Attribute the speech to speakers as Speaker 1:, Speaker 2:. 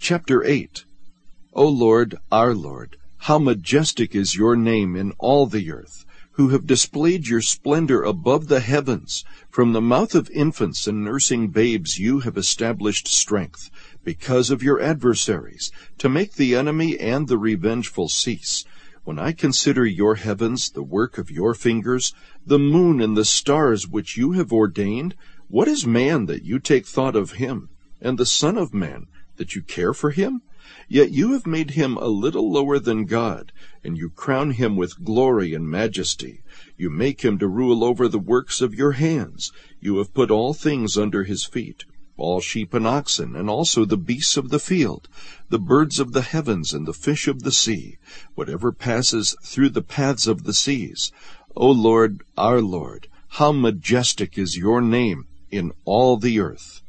Speaker 1: Chapter 8. O Lord, our Lord, how majestic is your name in all the earth, who have displayed your splendor above the heavens. From the mouth of infants and nursing babes you have established strength, because of your adversaries, to make the enemy and the revengeful cease. When I consider your heavens, the work of your fingers, the moon and the stars which you have ordained, what is man that you take thought of him, and the Son of Man that you care for him? Yet you have made him a little lower than God, and you crown him with glory and majesty. You make him to rule over the works of your hands. You have put all things under his feet, all sheep and oxen, and also the beasts of the field, the birds of the heavens and the fish of the sea, whatever passes through the paths of the seas. O Lord, our Lord, how majestic is your name in all the earth.